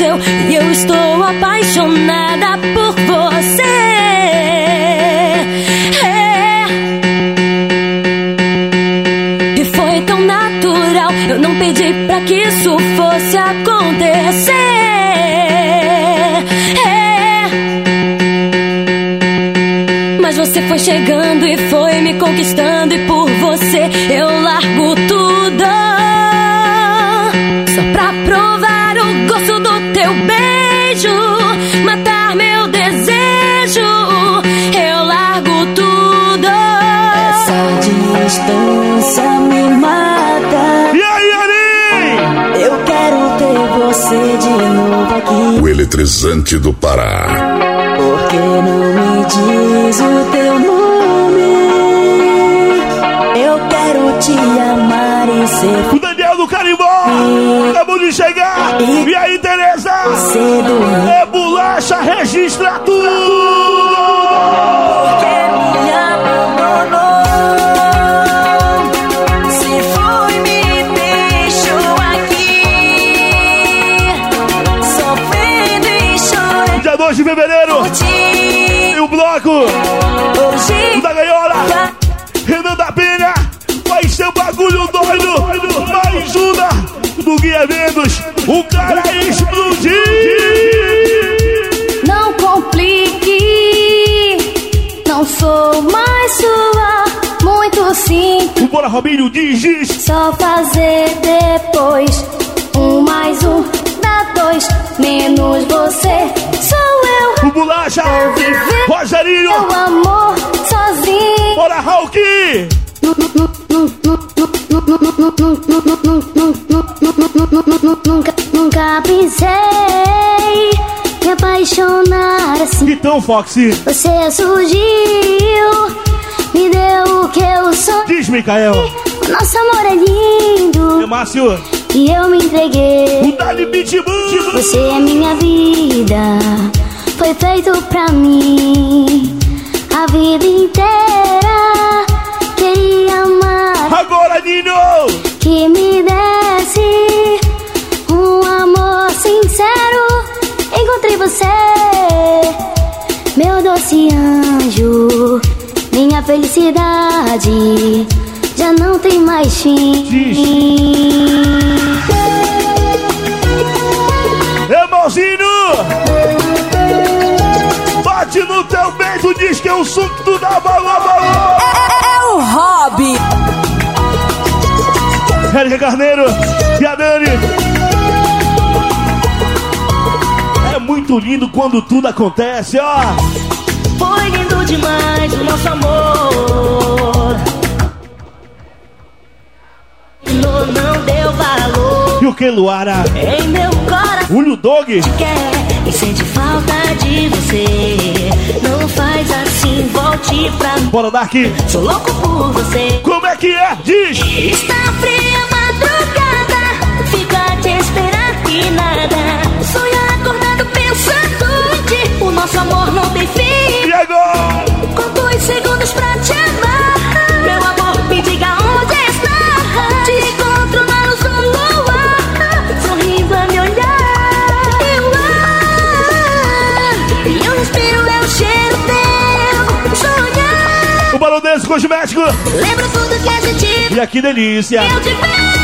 aconteceu e eu estou apaixonada por você. E foi tão natural, eu não pedi pra que isso fosse acontecer. Mas você foi chegando e foi me conquistando, e por você eu largo tudo, só pra provar o gosto do teu beijo, matar meu desejo. Eu largo tudo. Essa distância me mata. E aí, Ari? Eu quero ter você de novo aqui. O eletrizante do Pará. Por que não me diz o teu nome? Eu quero te amar e ser. O Daniel do Carimbó acabou de chegar. E aí, Tereza? É bolacha, registra tudo. Porque me abandonou. Se foi, me deixou aqui, sofrendo e chorando. Dia 2 de fevereiro. E o bloco da Gaiola, Renan da Penha, vai ser bagulho doido. Mais ajuda do Gui Eventos, o cara explodiu. Não complique, não sou mais sua, muito simples. O Bora Robinho diz. Só fazer depois, 1 mais 1 dá 2, menos você, sou eu. O Bolacha, Vou viver Rogerinho, meu amor sozinho. Bora Hulk. Nunca pensei me apaixonar assim. Então, Foxy, Você surgiu, me deu o que eu sou. diz, Micael. O nosso amor é lindo É Márcio, e eu me entreguei. o Dali Pitbull. Você é minha vida, foi feito pra mim. A vida inteira queria amar. Agora, Nino. Que me desse um amor sincero. Encontrei você, meu doce anjo. Minha felicidade já não tem mais fim. Irmãozinho, bate no teu peito, diz que é o suco da balão. É o hobby. Érica Carneiro e a Dani. É muito lindo quando tudo acontece, ó. Foi lindo demais o nosso amor. Não deu valor E o que, Luara? em meu coração. Julio Dog. Quer e sente falta de você. Não faz assim, volte pra mim. Bora, Dark. Sou louco por você. Como é que é? Diz. Está fria a madrugada, fico a te esperar e nada. Sonho acordado pensando em ti. O nosso amor não tem fim. E agora? Com 2 segundos pra te amar. Meu amor, me diga onde está. Te encontro na luz do luar, sorrindo a me olhar. E eu respiro, é o cheiro teu. Sonhar. O Barodense Cosmético. Lembro tudo que a gente. E aqui, delícia. Eu te ver.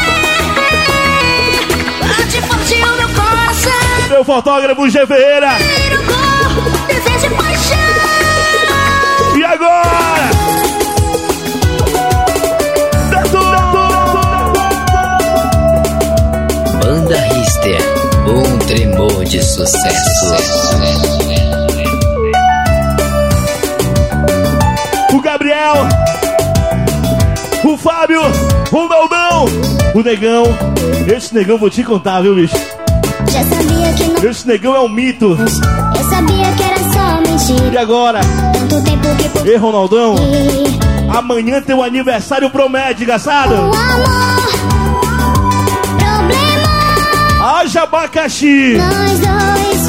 Bate forte o meu coração. Meu fotógrafo, G. Ferreira. Tira o corpo, desejo e paixão. E agora? Banda Richter, um tremor de sucesso. O Gabriel, o Fábio, o Naldão, o Negão. Esse Negão vou te contar, viu, bicho? Já sabia que não. Esse Negão é um mito. Eu sabia que era só mentira. E agora? Tanto tempo que por Ei, Ronaldão, mim. amanhã tem o aniversário promete, engraçado. O amor, problema. Haja abacaxi. Nós dois.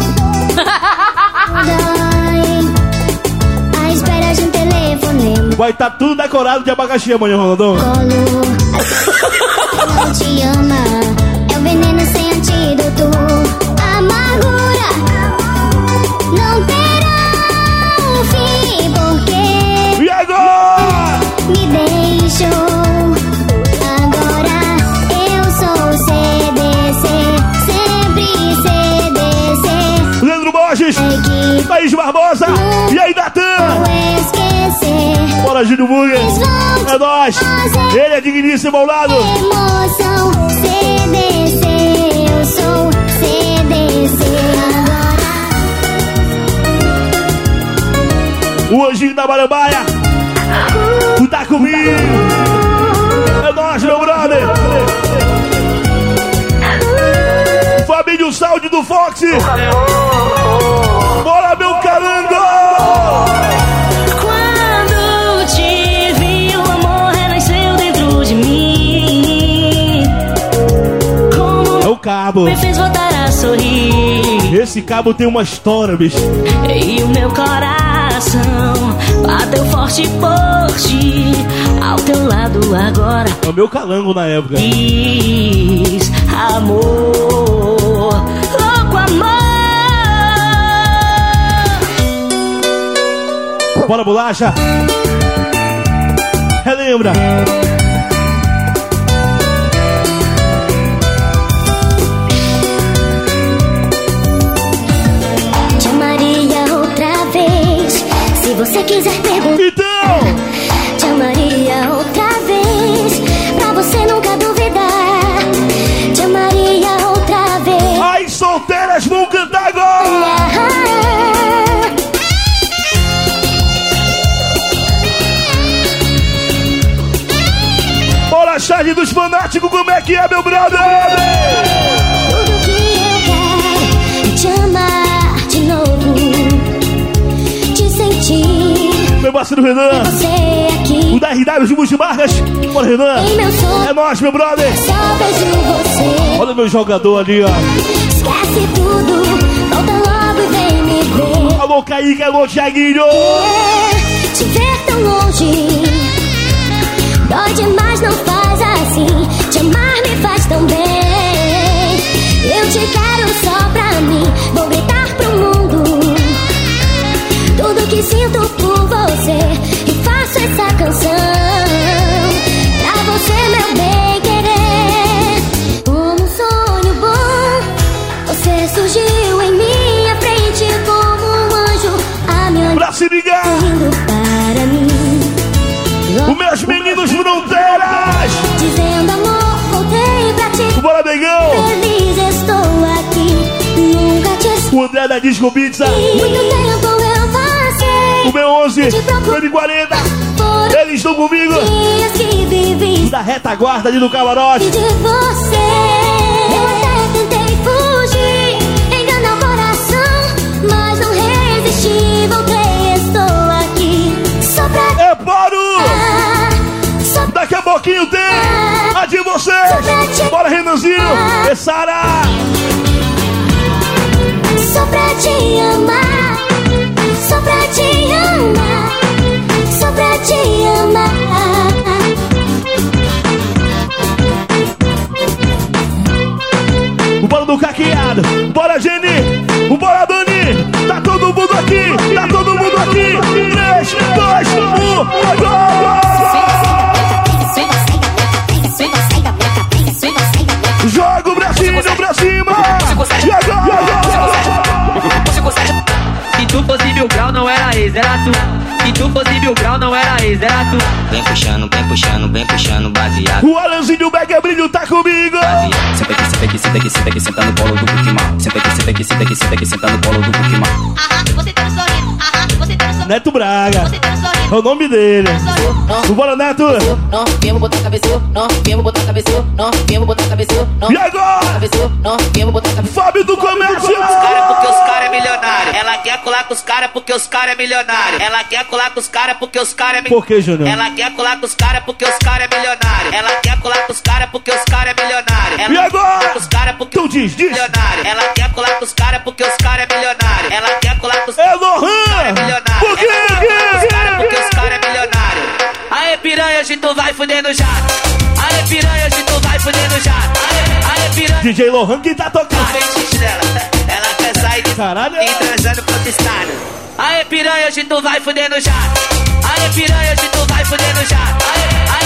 A espera de um telefonema. Vai estar tudo decorado de abacaxi amanhã, Ronaldão. Colo. Não te ama. É o veneno sem antídoto. Amor. Thaís Barbosa. E aí, Natan. Bora, Júlio Burger. É nóis. Ele é digníssimo ao lado. Emoção, CDC, eu sou CDC agora. O Anjinho da Barambaia. Tu tá comigo. É nóis, meu brother. Fabinho Saúde do Fox. Bora, meu calango. Quando te vi, o amor renasceu dentro de mim. Como É o cabo. me fez voltar a sorrir. Esse cabo tem uma história, bicho. E o meu coração bateu forte por ti. Ao teu lado agora É o meu calango na época. diz amor, louco amor. Bora, bolacha. Relembra. Te amaria outra vez, se você quiser perguntar. Então, Te amaria outra vez, pra você nunca duvidar. Te amaria outra vez. as solteiras vão cantar agora. Bora, Charlie dos Fanáticos, como é que é, meu brother? Tudo que eu quero é te amar de novo, te sentir, Meu parceiro Renan, você aqui o da RW de Multimarcas. Bora, Renan. em meu sonho. É nóis, meu brother. Só vejo você. Olha o meu jogador ali, ó. Esquece tudo, volta logo e vem me ver. Alô, Kaique, alô, Thiaguinho. Te ver tão longe dói demais, não faz assim. Te amar me faz tão bem. Eu te quero só pra mim. Vou gritar pro mundo tudo que sinto por você. E faço essa canção pra você, meu bem querer. Como um sonho bom, você surgiu em minha frente como um anjo. A minha Pra se ligar, indo para mim. os meus meninos fronteiras. Dizendo amor, voltei pra ti. Bora, negão. Feliz estou aqui. Nunca te esqueci. O André da Disco Pizza. Muito tempo eu passei. O meu 11, o M40. Foram Eles estão comigo. dias que vivi Da retaguarda ali do camarote. de você. Eu até tentei fugir, enganar o coração, mas não resisti. Voltei, estou aqui. Só pra É Boro. só Daqui a pouquinho tem a de vocês. Bora, Renanzinho. É Sara. Só pra te amar, só pra te amar, só pra te amar. O bolo do caqueado. Bora, Jenny. O bora, Dani. Tá todo mundo aqui. Tá todo mundo aqui. 3, 2, 1. Agora! Joga o bracinho pra cima. E agora? Se tu fosse mil grau, não era ex, era tu. Se tu fosse mil grau, não era ex, era tu. Vem puxando, baseado. O Alanzinho Mega Brilho tá comigo. Senta aqui, senta no colo do Pokémon. Senta aqui, senta no colo do Pokémon. Você tá no sorriso, você tá no sorriso, Neto Braga. você tá no sorriso. É o nome dele. O bora, Neto. Não, vem, vou botar a cabeça, não, vem, vou botar a cabeça, não, vem, vou botar a cabeça, não. E agora? Cabeça, não, vem, vou botar a cabeça. Fábio do Comércio. Cara porque os cara é milionário. Ela quer colar com os cara porque os cara é milionário. Ela quer colar com os cara porque os cara é milionário. Por que, Júnior? Ela quer colar com os cara porque os cara é milionário. Ela quer colar com os cara porque os cara é milionário. Ela E agora? quer colar com os cara porque Então diz. milionário. Ela quer colar com os cara porque os cara é milionário. Ela quer colar com os É Lohan. milionário. Por quê? Ela quer colar com os cara porque os cara é milionário. Aê, piranha, hoje tu vai fudendo jato. Aê, piranha, hoje tu vai fudendo jato. Aê, piranha. DJ Lohan que tá tocando. Frente dela, ela quer sair de Caralho. e transando pro outro estado. Aê, piranha, hoje tu vai fudendo jato. Aê, piranha, hoje tu vai fudendo jato. Aê,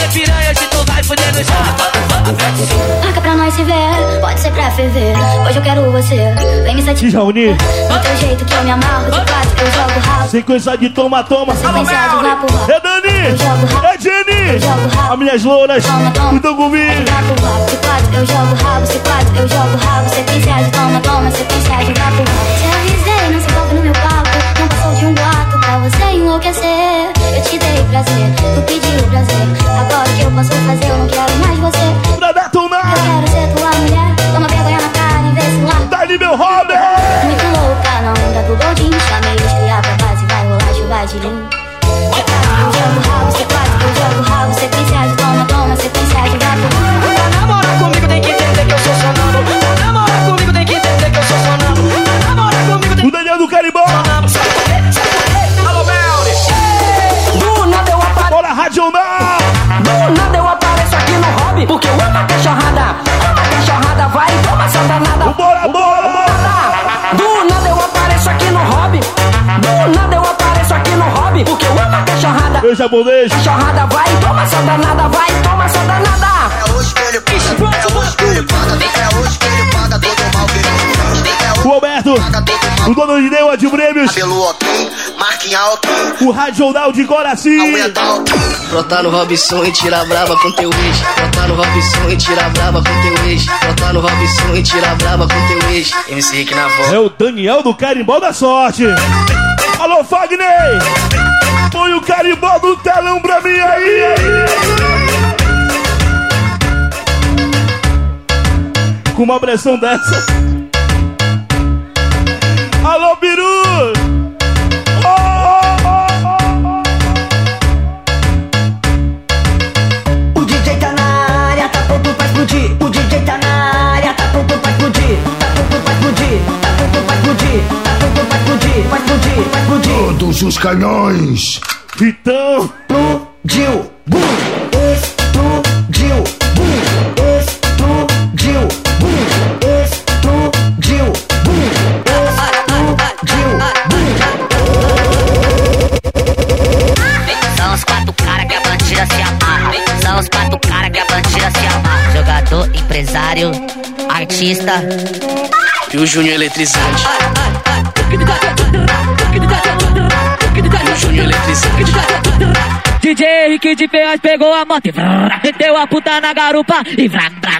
Aê, piranha, hoje tu vai fudendo já. Marca pra nós se ver, pode ser pra ferver. Hoje eu quero você, vem me satisfazer. Jauni. Do teu jeito que eu me amarro, de quatro eu jogo rabo. Sequência de toma. Sequência de vapo. É Dani, é Jenny. As minhas louras, cuidam comigo. De quatro eu jogo rabo, se quatro eu jogo rabo. Sequência de toma, sequência de vapo. Te avisei, não se envolve no meu papo. Não passou de um boato pra você enlouquecer. Eu te dei prazer, tu pediu prazer. Agora o que eu posso fazer, eu não quero mais você. Pra detonar. Eu quero ser tua mulher. Toma vergonha na cara e vê se lá. Dá-lhe meu Robert. Muito louca na onda do Goldinho. Chamei os criar pra base, vai rolar chuva de lim. Eu jogo rabo, eu jogo rabo. Sequência de toma, sequência de vapo. Pra namorar comigo tem que entender que eu sou sonâmbulo. Pra namorar comigo tem que entender que eu sou sonâmbulo. Pra namorar comigo tem O Daniel do Caribó. Alô, Melri. Do nada eu apareço. Bora, Radional. Do nada eu apareço aqui no hobby. Porque eu amo a cachorrada. Vai, toma essa danada. Bora. Do nada eu apareço aqui no hobby. Do nada eu apareço aqui no hobby. Porque eu amo a cachorrada. Eu japonês. Cachorrada, vai, toma essa danada. Vai, toma essa danada. É hoje que ele paga, é hoje que ele paga, é hoje que ele paga todo mal que ele fez. O Alberto, o dono de Neua de Prêmios. Cabelo ok, marquinha ok, O Radional de Coraci. a unha tá ok. Brotar no Robson e tirar brava com teu ex. Brotar no Robson e tirar brava com teu ex. Brotar no Robson e tirar brava com teu ex. MC Rick na voz. É o Daniel do Carimbó da Sorte. Alô, Fagner. Põe o carimbó do telão pra mim aí. Com uma pressão dessa. Alô, Biru. O DJ tá na área, tá pronto pra explodir. O DJ tá na área, tá pronto pra explodir. Tá pronto pra explodir, tá pronto pra explodir. Tá pronto pra explodir, vai explodir, vai explodir. Todos os canhões. Vitão. Explodiu, bum. Explodiu, bum. Explodiu, bum. Explodiu, bum. Explodiu, bum. São os quatro caras que a bandida se amarra. São os quatro caras que a bandida se amarra. Jogador, empresário, artista E o Júnior eletrizante. E o Júnior eletrizante. DJ Henrique de Ferraz pegou a moto e vrrr, meteu a puta na garupa e vrrr, vrrr,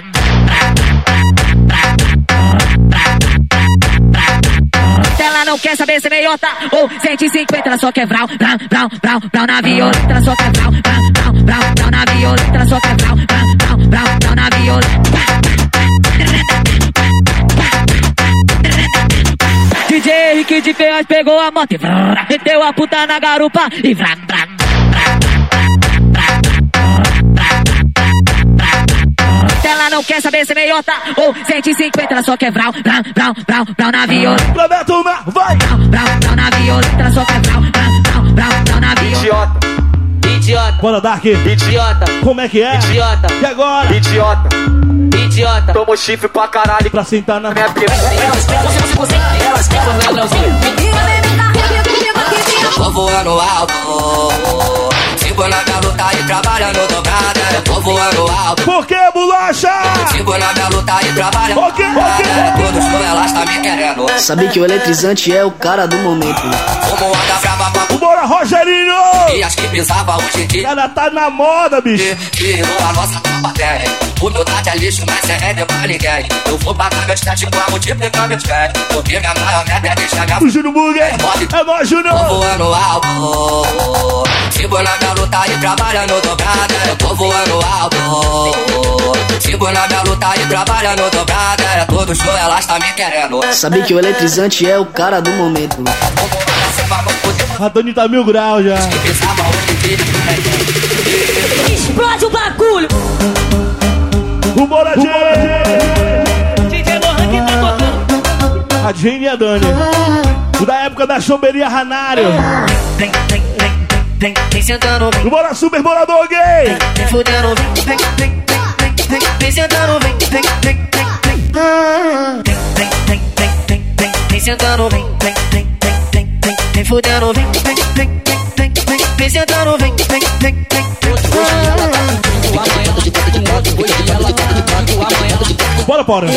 ela não quer saber se é meiota ou 150, ela só quer vrau, vrau, vrau, vrau, vrau na violenta, ela só quer vrau, vrau, vrau, vrau, vrau na violenta, ela só quer vrau, vrau, vrau, vrau, vrau na violenta. DJ Henrique de Ferraz pegou a moto e vrrr, meteu a puta na garupa e vrrr, vrrr. Ela não quer saber se é meiota ou 150, ela só quer vrau, vrau, vrau, vrau, vrau na violenta. Pra detonar, vai! Vrau, vrau, vrau na violenta, ela só quer vrau, vrau, vrau, vrau, vrau na violenta. Idiota, Bora, Dark! idiota, Como é que é? idiota, E agora? idiota, idiota. Tomou chifre pra caralho Pra sentar na minha piranha. Tô voando alto. Sigo na minha luta e trabalhando dobrada. Eu tô voando alto. Por que, bolacha? Sigo na minha luta e trabalhando Por quê? Por quê? Todos com elas tá me querendo. Sabe que o eletrizante é o cara do momento. Como anda brava pra Bora, Rogerinho! e as que pisava hoje em dia. Ela tá na moda, bicho. Virou a nossa tropa terra. Humildade é lixo, mas é rédea pra ninguém. Eu vou pagar meus testes pra multiplicar meus pés. Porque minha maior meta é deixar minha O Júnior Burger. É nóis, Tô Júnior. voando alto. Sigo na minha luta e trabalhando dobrada. Eu tô voando alto. Sigo na minha luta e trabalhando dobrada. Todos show, elas tá me querendo. Sabe que o eletrizante é o cara do momento. A Dani tá 1000 graus já. Explode o bagulho! O Bora Jane. DJ Lohan que tá tocando. A Jane e a Dani. O da época da choperia Ranário. Vem sentando, O Bora Super Bolador Gay. vem fudendo, vem sentando, vem sentando, vem fudendo, vem sentando, vem. Bora, bora.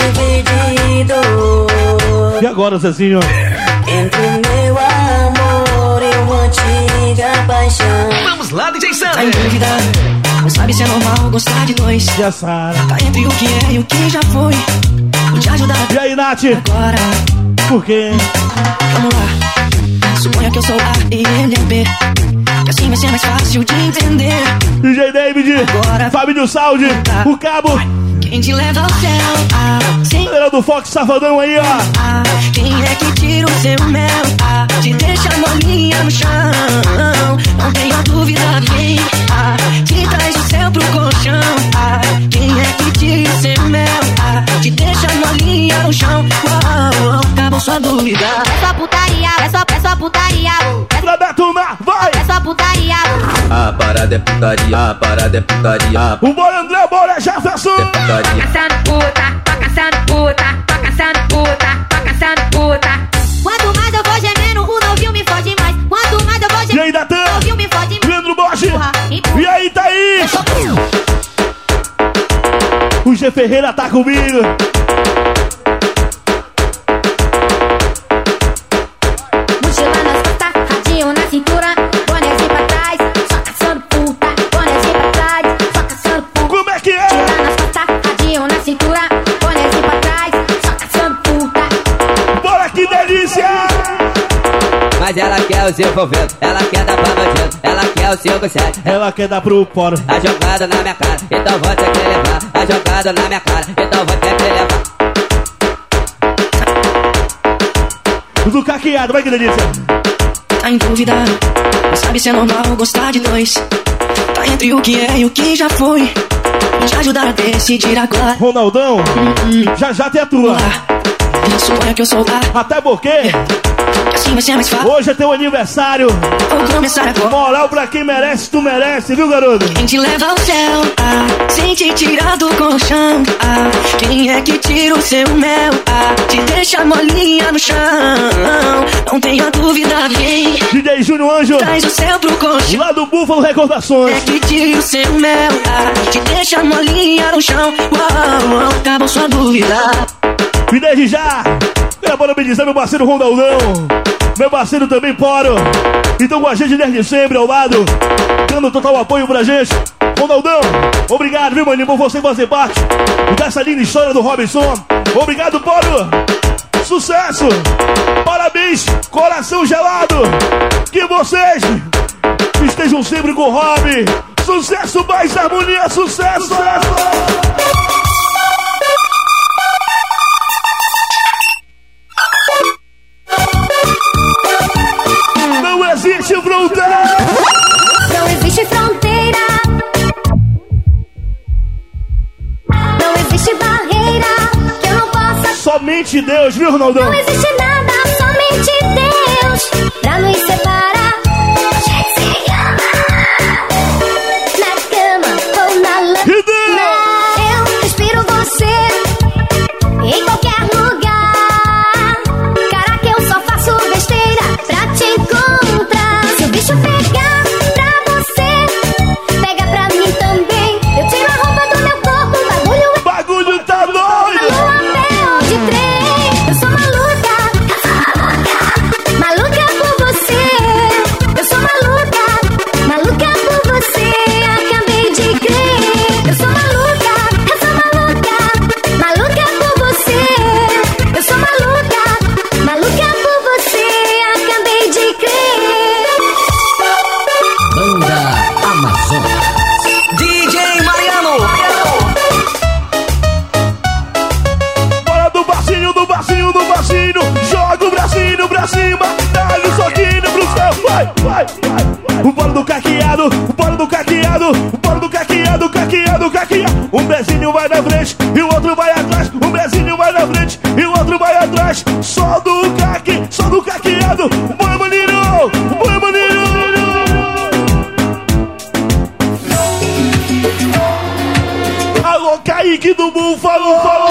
E agora, Zezinho? Entre o meu amor e uma antiga paixão. Vamos lá, DJ Sam. Tá em dúvida, não sabe se é normal gostar de dois. Já sabe. Tá entre o que é e o que já foi. Vou te ajudar. E aí, Nath? Agora. Por quê? Vamos lá. Suponha que eu sou A e ele é B. Que assim vai ser mais fácil de entender. DJ David, agora. Fabinho Saúde, o Cabo. Quem te leva ao céu? Sim. Galera do Fox Safadão aí, ó. Quem é que tira o seu mel? Te deixa molinha no chão. Não tenha dúvida, quem te traz o céu pro colchão. Quem é que tira o seu mel? Te deixa molinha no chão. Acabou sua dúvida. É só putaria, é só putaria. Pra detonar, vai! É só putaria. A parada é putaria, a parada é putaria. O Bora André, Bora Jefferson. É putaria. Tô caçando puta, tô caçando puta, tô caçando puta, tô caçando puta. Quanto mais eu vou gemendo, o novinho me fode mais. Quanto mais eu vou gemendo, E aí, Natan? o novinho me fode mais. Leandro Bosch. E aí, Thaís? O G Ferreira tá comigo. Mochila nas costas, radinho na cintura, bonezinho pra trás, só caçando puta. Bonezinho pra trás, só caçando puta. Como é que é? Mochila nas costas, radinho na cintura, bonezinho pra trás, só caçando puta. Bora, que delícia! Mas ela quer o seu envolvendo, ela quer dar pra bandido, ela quer o seu gostado. Ela quer dar pro poro. A jogada na minha cara, então vou ter que levar. A jogada na minha cara, então vou ter que levar. Do caqueado, vai que delícia. Tá em dúvida, não sabe se é normal gostar de dois. Tá entre o que é e o que já foi. Vou te ajudar a decidir agora. Ronaldão, já tem a tua. Suponha que eu sou A. Até porque que assim vai ser mais fácil. hoje é teu aniversário. Vou começar agora. Moral pra quem merece, tu merece, viu, garoto? Quem te leva ao céu, sem te tirar do colchão. Quem é que tira o seu mel? Te deixa molinha no chão. Não tenha dúvida, quem DJ Júnior Anjo, traz o céu pro colchão. lá do Búfalo Recordações. É que tira o seu mel, te deixa molinha no chão. Acabou sua dúvida. E desde já, bora me dizer, meu parceiro Rondaldão, meu parceiro também Poro. Então com a gente desde sempre ao lado, dando total apoio pra gente. Rondaldão, obrigado, viu, maninho, por você fazer parte dessa linda história do Robinson. Obrigado, Poro. Sucesso. Parabéns, coração gelado. Que vocês estejam sempre com o Rob. Sucesso, mais harmonia, sucesso. Não existe fronteira. Não existe fronteira. Não existe barreira que eu não possa. Somente Deus, viu, Ronaldão? Não existe nada, somente Deus pra nos separar. A gente se ama na cama ou na lama. Eu respiro você em qualquer lugar. Caraca, eu só faço besteira pra te encontrar. Se o bicho pegar pra você, pega pra mim também. Eu tiro a roupa do meu corpo, o bagulho tá doido. Papel de trem, eu sou maluca. Maluca por você. Eu sou maluca. Maluca por você. Acabei de crer. Eu sou maluca. Eu sou maluca. Maluca por você. Eu sou maluca. Maluca por você. Acabei de crer. Banda Amazonas. DJ Mariano. Bora do bacinho, do bacinho, do bacinho. Joga o bracinho pra cima. Dá-lhe um soquinho pro céu. Vai, vai, vai. O bolo do caqueado, o bolo do caqueado, o bolo do caqueado, caqueado, caqueado. Um pezinho vai na frente e o outro vai atrás. Um pezinho vai na frente e o outro vai atrás. Só do caqueado. Bora, maninho, bora, maninho. Alô, Kaique do Búfalo, falou.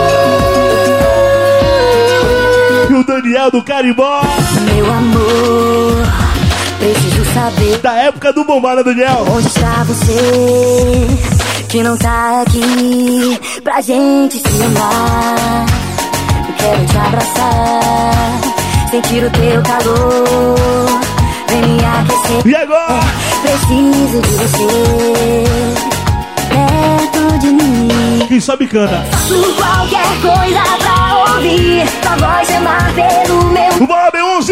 E o Daniel do Carimbó. Meu amor, preciso saber da época do Bombada, Daniel. onde está você. que não tá aqui pra gente se amar. Eu quero te abraçar, sentir o teu calor, vem me aquecer. E agora? Preciso de você perto de mim. Quem sabe canta. Faço qualquer coisa pra ouvir tua voz chamar pelo meu O Bob 11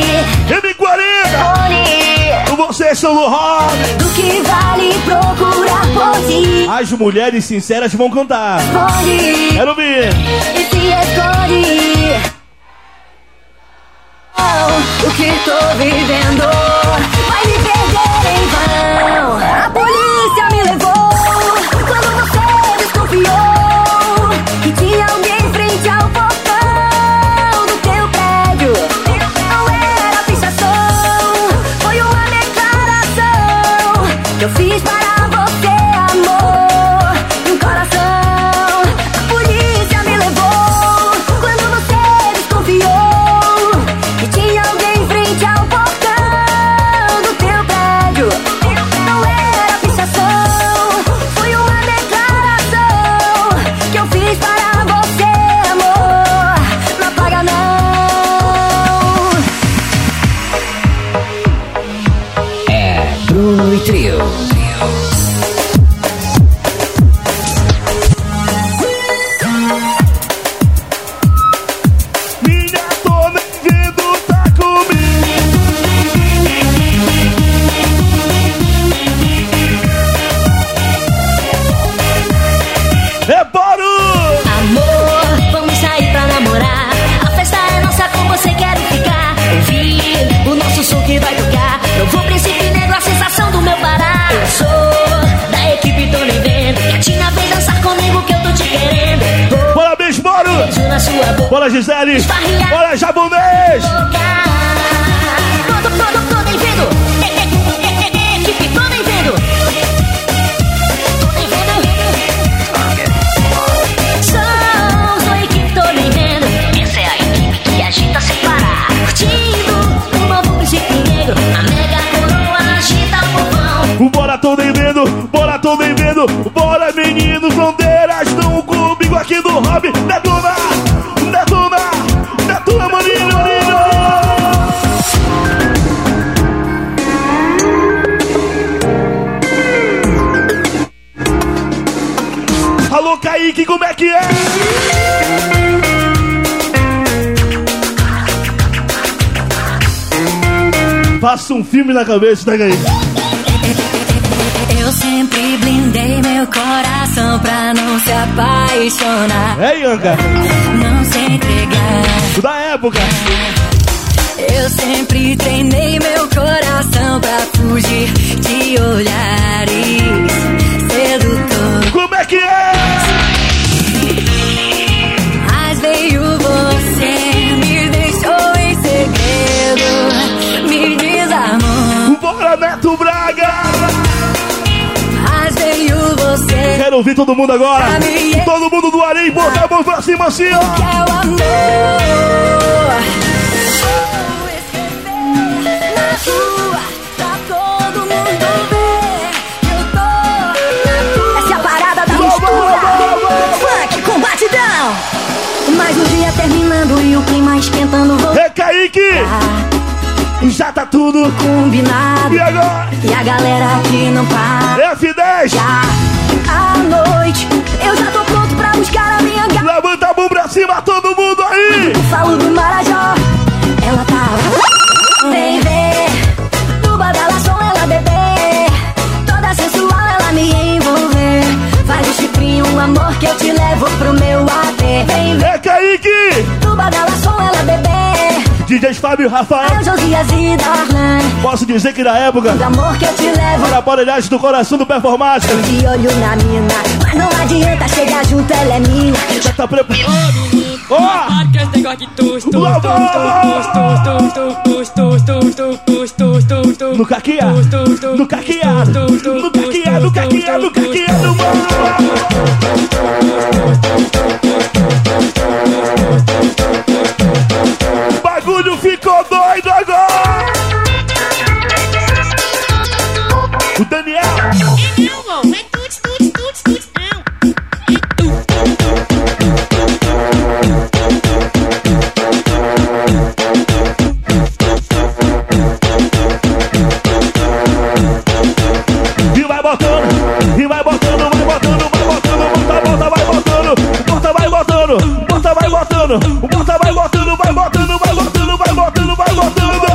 M40. Vocês são do rock. Do que vale procurar por ti. As mulheres sinceras vão cantar. Esconde Quero ver. e se esconde. Oh, o que tô vivendo vai me perder em vão. A polícia me levou quando você desconfiou que tinha alguém em frente ao portão do teu prédio. Não era pichação, foi uma declaração que eu fiz para você, amor, um coração. A polícia me levou quando você desconfiou que tinha alguém em frente ao portão do teu prédio. Não era pichação, foi uma declaração que eu fiz para você, amor, não apaga não. É Bruno e Trio. Minha tô nem vendo, tá comigo. É bora! Amor, vamos sair pra namorar. A festa é nossa, com você quero ficar. Ouvir o nosso som que vai tocar. Novo Príncipe Negro, a sensação do meu Pará. Eu sou da equipe, tô nem vendo. Gatinha, vem dançar comigo que eu tô te querendo. Bora, beijo, bora! Beijo na sua boca. Bora, Gisele! Esfarrear. Bora, japonês! Tô nem vendo. Equipe, tô nem vendo. Tô nem vendo. Sou a equipe, tô nem vendo. Essa é a equipe que agita sem parar. Curtindo o novo Príncipe Negro. A mega coroa agita o povão. Bora, tô nem vendo! Bora, tô nem vendo! Bora, meninos, fronteiras, estão comigo aqui do Hobby. Detona! Detona! Detona, maninho! Alô, Kaique, como é que é? Faça um filme na cabeça, né, Kaique? Eu sempre blindei meu coração pra não se apaixonar. É, Ianca? Não se entregar. Da época. Eu sempre treinei meu coração pra fugir de olhares sedutor. Como é que é? Mas veio você, me deixou em segredo, me desarmou. Bora, Neto Braga! Mas veio você. Quero ouvir todo mundo agora. Todo mundo do Arim, bota a mão pra cima assim, ó. Que é o amor. Mais um dia terminando e o clima esquentando. Vou Kaique! Já tá tudo combinado. E agora? E a galera aqui não para. F10! Já à noite eu já tô pronto pra buscar a minha gata. Levanta a mão pra cima, todo mundo aí! Eu falo do Marajó. Ela tá. Vem ver. No badalação ela bebê. Toda sensual ela me envolver. Faz o chifrinho, um amor que eu te levo pro meu AP. Vem ver. Kaique! No badalação ela bebê. DJs Fábio e Rafael. Josias e Darlan. Posso dizer que na época do amor que eu te levo. Para a aparelhagem do coração do Performática. De olho na mina. Mas não adianta chegar junto, ela é minha. Já tá preparado. Ó! No caqueado. No caqueado. No caqueado. No caqueado. No caqueado. Bagulho ficou doido agora. O Daniel. E vai botando, e vai botando, vai botando, vai botando, bota, vai botando, bota, vai botando, bota, vai botando, bota, vai botando, vai botando, vai botando, vai botando, vai botando.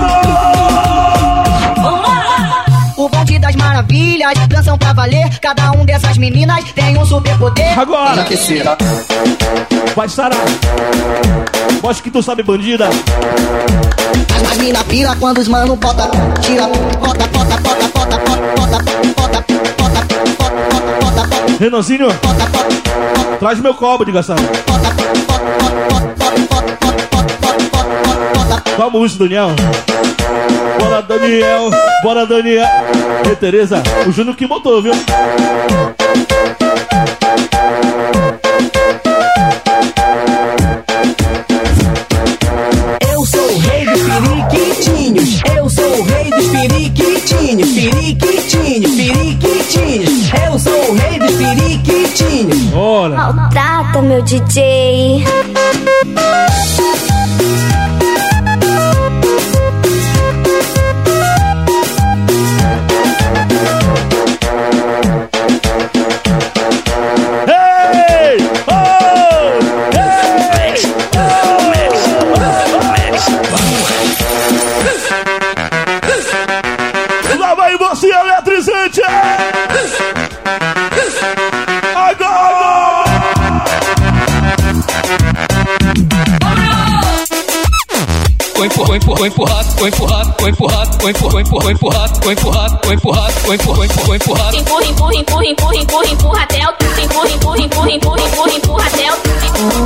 O bonde das maravilhas, dançam pra valer. Cada um dessas meninas tem um superpoder. Agora, terceira. Vai sarar. Mostra que tu sabe, bandida. As mina pira quando os mano bota, tira, bota, bota, bota, bota, bota, bota, bota, bota. Renanzinho, traz meu copo de gaçar. Qual a música, Daniel? Bora, Daniel, bora, Daniel. E Tereza, o Júnior que botou, viu? Eu sou o rei dos periquitinhos. Eu sou o rei dos periquitinhos. Periquitinhos, periquitinhos. Eu sou o rei dos periquitinhos. Ora. Maltrata meu DJ. Lá vai você, eletrizante! Agora! Foi empurrado, foi empurrado, foi empurrado, foi empurrado, foi empurrado, foi empurrado, foi empurrado, foi empurrado, foi empurrado, foi empurrado. Empurra, empurra, empurra, empurra, empurra, empurra até o tudo. Empurra, empurra, empurra, empurra, empurra, empurra até o tudo.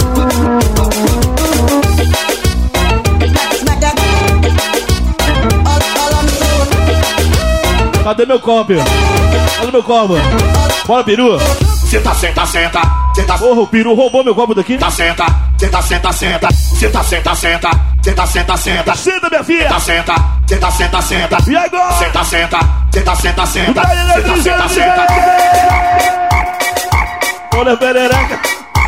Cadê meu copo? Cadê meu copo? Bora, peru. Senta, senta, senta. Senta. Porra, o peru roubou meu copo daqui. Senta, senta. Senta, senta, senta. Senta, senta, senta. Senta, senta, senta. Senta, minha filha. Senta, senta. Senta, senta, senta. E agora? Senta, senta. Senta, senta, senta. Vai, Senta, senta, senta. Olha, perereca.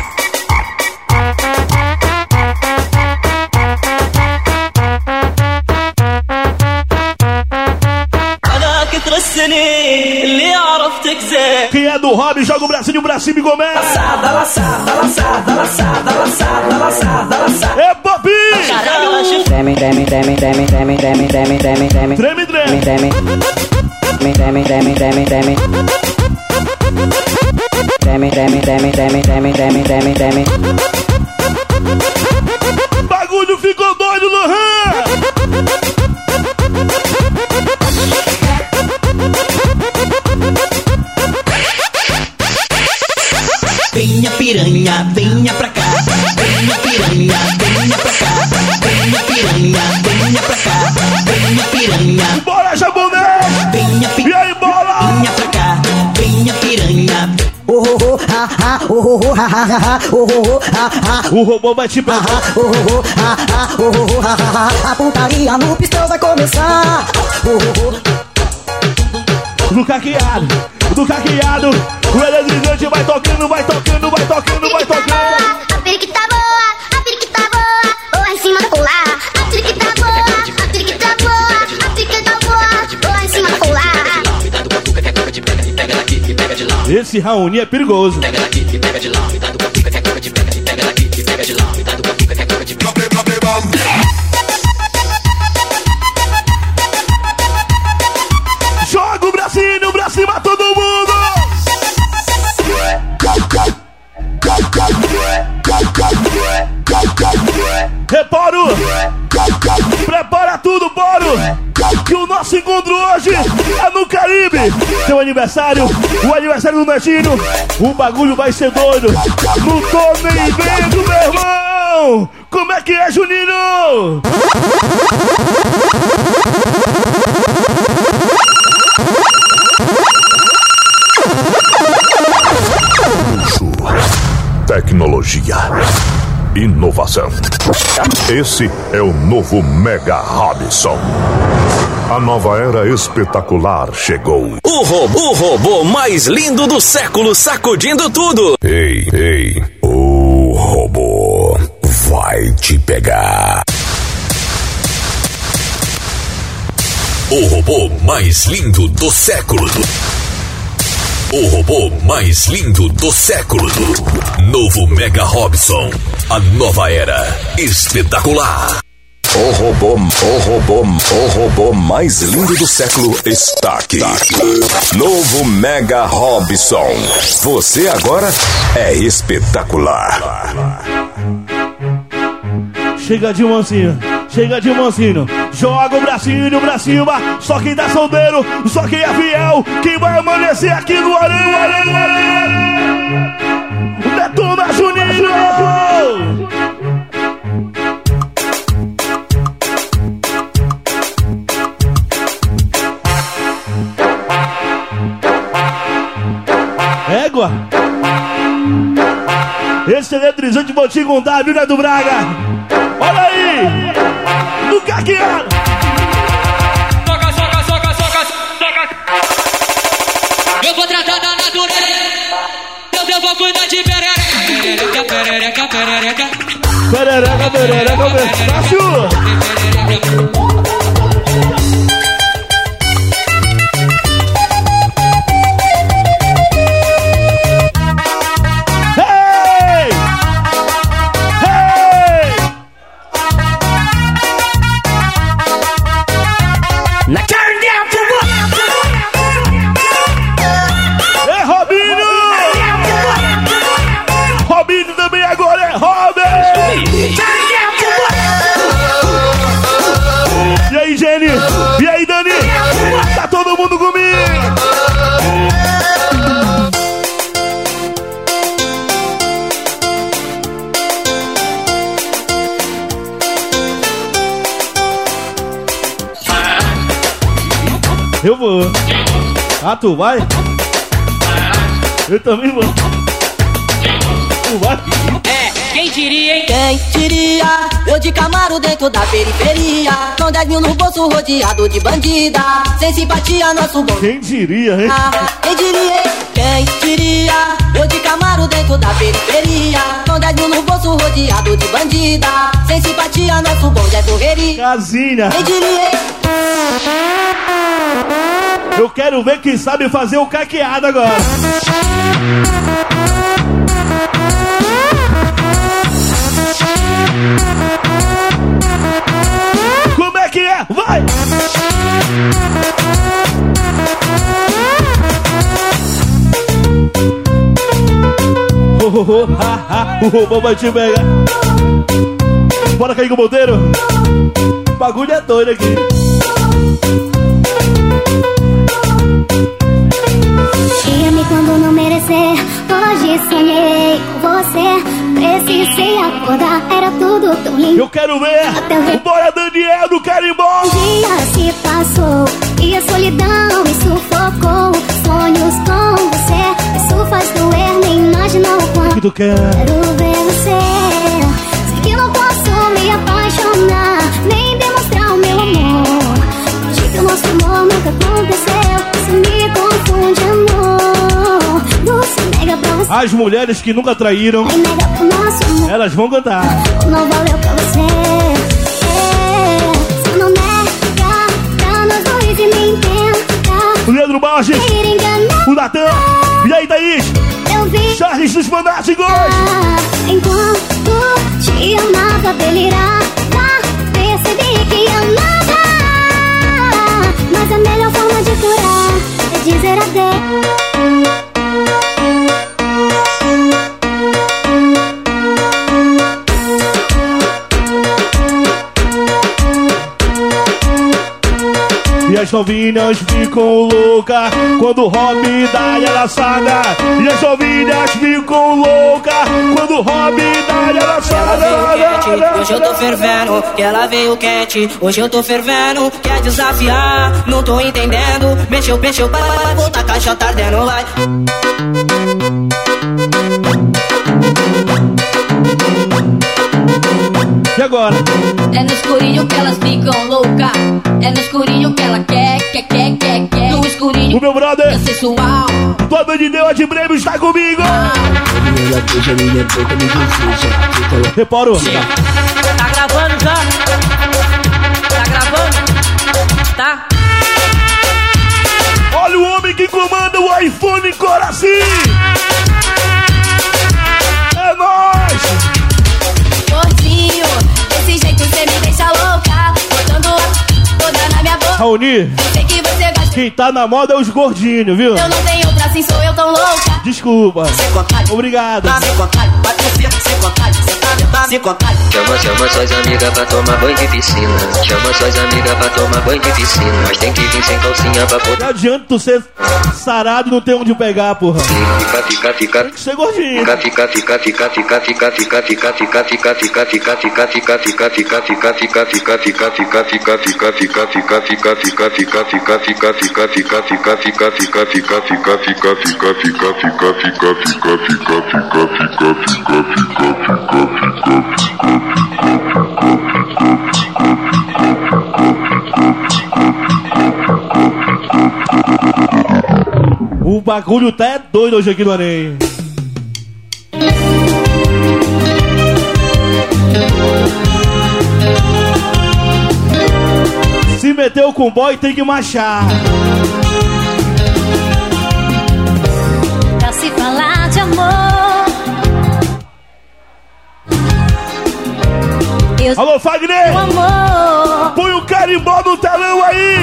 Quem é do hobby, joga o bracinho pra cima e começa. Laçada, laçada, laçada, laçada, laçada, laçada, laçada. É Bobi! Treme, treme, treme, treme, treme, treme, treme, treme, treme. Treme, treme. Treme, treme, treme, treme, treme. Treme, treme, treme, treme, treme, treme, treme, treme. Bagulho ficou doido, Lohan! Venha piranha, venha pra cá. Venha piranha, venha pra cá. Venha piranha, venha pra cá. Venha piranha. Bora, japonês! Venha piranha. E aí, bola! Venha pra cá. Venha piranha. Oh, oh, oh, ha, ha, oh, oh, oh, ha, ha, ha, oh, oh, oh, ha, ha. O robô vai te pegar. Oh, oh, oh, ha, ha, oh, oh, oh, ha, ha, ha. A pontaria no pistão vai começar. Oh, oh, oh. Do caqueado, o eletrizante vai tocando, vai tocando, vai tocando, vai tocando. A periquita boa, oh, em cima do colar. A periquita boa, a periquita boa, a periquita boa, oh, em cima do colar. Esse Raoni é perigoso. Pega daqui e pega de lá, me dá do batuca, que a coca te pega. E pega daqui e pega de lá, me dá do batuca, que a coca te pega. Joga o bracinho pra cima, todo mundo! Reparo! Prepara tudo, Boro! Que o nosso encontro hoje é no Caribe! Seu aniversário, o aniversário do Netinho, o bagulho vai ser doido! Não tô nem vendo, meu irmão! Como é que é, Juninho? Tecnologia, inovação. Esse é o novo Mega Robson. A nova era espetacular chegou. O robô mais lindo do século, sacudindo tudo. Ei, o robô vai te pegar. O robô mais lindo do século. O robô mais lindo do século. Novo Mega Robson. A nova era espetacular. O robô mais lindo do século está aqui. Novo Mega Robson. Você agora é espetacular. Chega de mansinho, chega de mansinho. Joga o bracinho pra cima. Só quem tá solteiro, só quem é fiel, quem vai amanhecer aqui no Areia. Detona Juninho! Égua! Esse eletrizante vou te contar, viu, Neto Braga? Olha aí! Do caqueado! Soca, soca, soca, soca, soca. Eu vou tratar da natureza. Eu vou cuidar de perereca. Perereca, perereca, perereca. Perereca, perereca, perereca. E aí, Dani? Tá todo mundo comigo? Eu vou. Ah, tu vai? Eu também vou. Tu vai? Quem diria, hein? Quem diria? Eu de Camaro dentro da periferia, com 10 mil no bolso rodeado de bandida, sem simpatia nosso bom. Quem diria, hein? Quem diria, hein? Quem diria? Eu de Camaro dentro da periferia, com 10 mil no bolso rodeado de bandida, sem simpatia nosso bom é correria. Casinha. Quem diria, hein? Eu quero ver quem sabe fazer o caqueado agora. Como é que é? Vai! O robô vai te pegar. Bora cair com o Monteiro. O bagulho é doido aqui. Te-me quando não merecer. Hoje sonhei com você. Precisei acordar, era tudo tão lindo. Eu quero ver. Bora, Daniel do Carimbó. Um dia se passou e a solidão me sufocou. Sonhos com você, isso faz doer. Nem imagina o quanto que tu quer. Quero ver você. Sei que não posso me apaixonar, nem demonstrar o meu amor. De que o nosso amor nunca aconteceu. Isso me confunde, amor. Você nega pra você. As mulheres que nunca traíram, elas vão cantar. Não valeu pra você. Se não nega pra nós dois e me entenda. O Leandro Borges, o Natan. E aí, Thaís? Eu vi Charles dos Fanáticos. Enquanto te amava, delirava. Percebi que amava. Mas a melhor forma de curar é dizer adeus. E as novinhas ficam loucas quando o Rob dá-lhe a laçada. E as novinhas ficam loucas quando o Rob dá-lhe a laçada. Hoje eu tô fervendo, que ela veio quente. Hoje eu tô fervendo, quer desafiar. Não tô entendendo, mexeu, vai voltar, caixa tá ardendo, vai. E agora? É no escurinho que elas ficam loucas. É no escurinho que ela quer. No escurinho, o meu brother é sensual. Todo de Deus de Brêmio está comigo. Reparo. Tá gravando já? Tá gravando? Tá? Raoni, Sei que você gosta. quem tá na moda é os gordinhos, viu? Eu não tenho outra assim, sou eu tão louca. Desculpa. Obrigado. Chama suas amigas pra tomar banho de piscina. Chama suas amigas pra tomar banho de piscina. Mas tem que vir sem calcinha pra poder. Não adianta tu ser sarado e não ter onde pegar, porra. Fica. Tem que ser gordinho. O bagulho tá é doido hoje aqui no Areia. Se meteu com boy, tem que marchar. Pra se falar de amor. Alô, Fagner! Põe o carimbó no telão aí!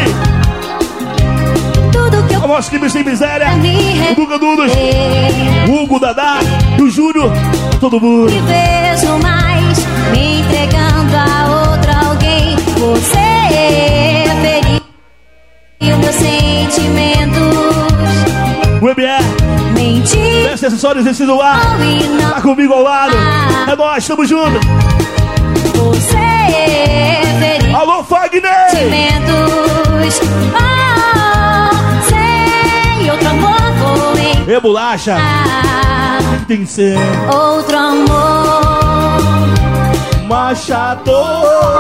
A nossa equipe sem miséria, o Duca Dudos, o Hugo Dadá e o Júnior, todo mundo. Te vejo mais me entregando a outra alguém. Você feriu meus sentimentos. O MR, mentir, Best Acessórios esse do ar, tá comigo ao lado. É nóis, tamo junto. Você feriu alô, Fagner! sentimentos. Sem outro amor vou em E bolacha, tem que ser outro amor. Machador.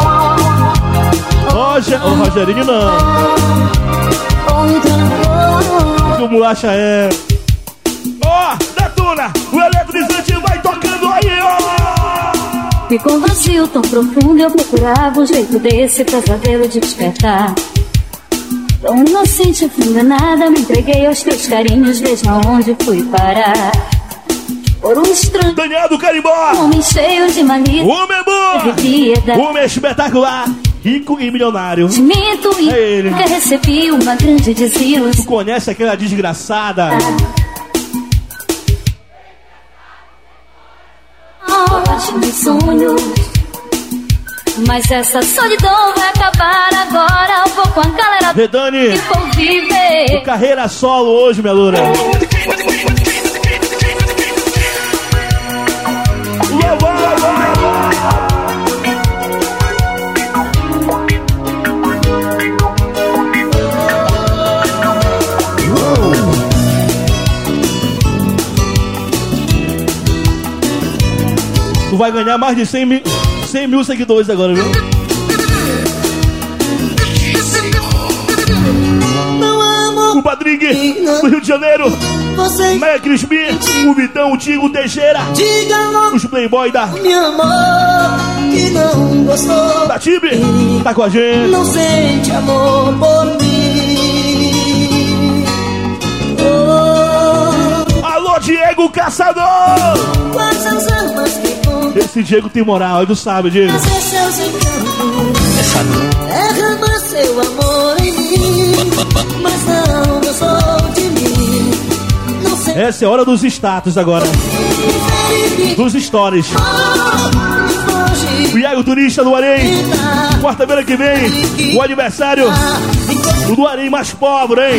O Rogerinho não. Outro amor. O bolacha é. Ó, detona, o eletrizante vai tocando aí, ó. Ficou um vazio tão profundo, eu procurava um jeito desse pesadelo de despertar. Tão inocente, fui enganada, me entreguei aos teus carinhos, veja onde fui parar. Por um estranho Daniel do Carimbó, homem cheio de mania, homem bom, homem espetacular, rico e milionário. Te minto e é ele. nunca recebi uma grande desilusão. Tu conhece aquela desgraçada? Meus sonhos, mas essa solidão vai acabar agora. Eu vou com a galera Redani, que for viver. Carreira solo hoje, minha loura. Tu vai ganhar mais de 100 mil seguidores agora, viu? O Padrinho do Rio de Janeiro, Maia Crispim, o Vitão, o Tigo, o Teixeira, os Playboy da que não gostou da Tibe, tá com a gente. Não sente amor por mim. Alô, Diego Caçador! Quais são as armas que esse Diego tem moral, ele não sabe, Diego. seus encantos, derrama seu amor em mim, mas não gostou de mim. Não sei. Essa é a hora dos status agora. Dos stories. O Iago Turista do Arém. Quarta-feira que vem, o aniversário do Arém mais pobre, hein?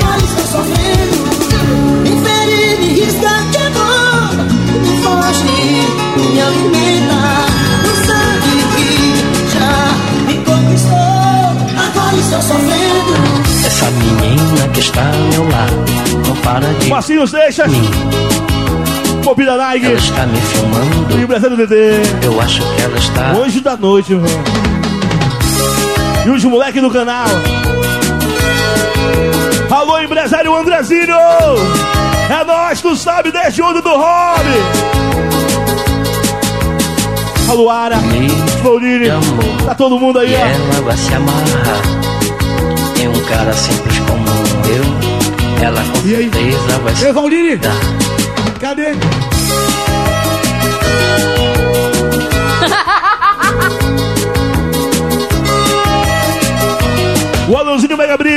Me risca de amor, me foge, me alimenta. Não sabe que já me conquistou, agora estou sofrendo. Essa menina que está ao meu lado não para de Marcinho Seixas, Bobina Nike, ela está me filmando. E o Brasil Dedê. Eu acho que ela está hoje da noite, irmão. E os moleques do canal. Alô, empresário Andrezinho. É nós, tu sabe, desde onde do hobby. Alô, Ara, Pauline, tá todo mundo aí, ó. Ela vai se amarrar em um cara simples como eu. Ela com certeza vai se Pauline, cadê? O Alonzinho Mega Brito.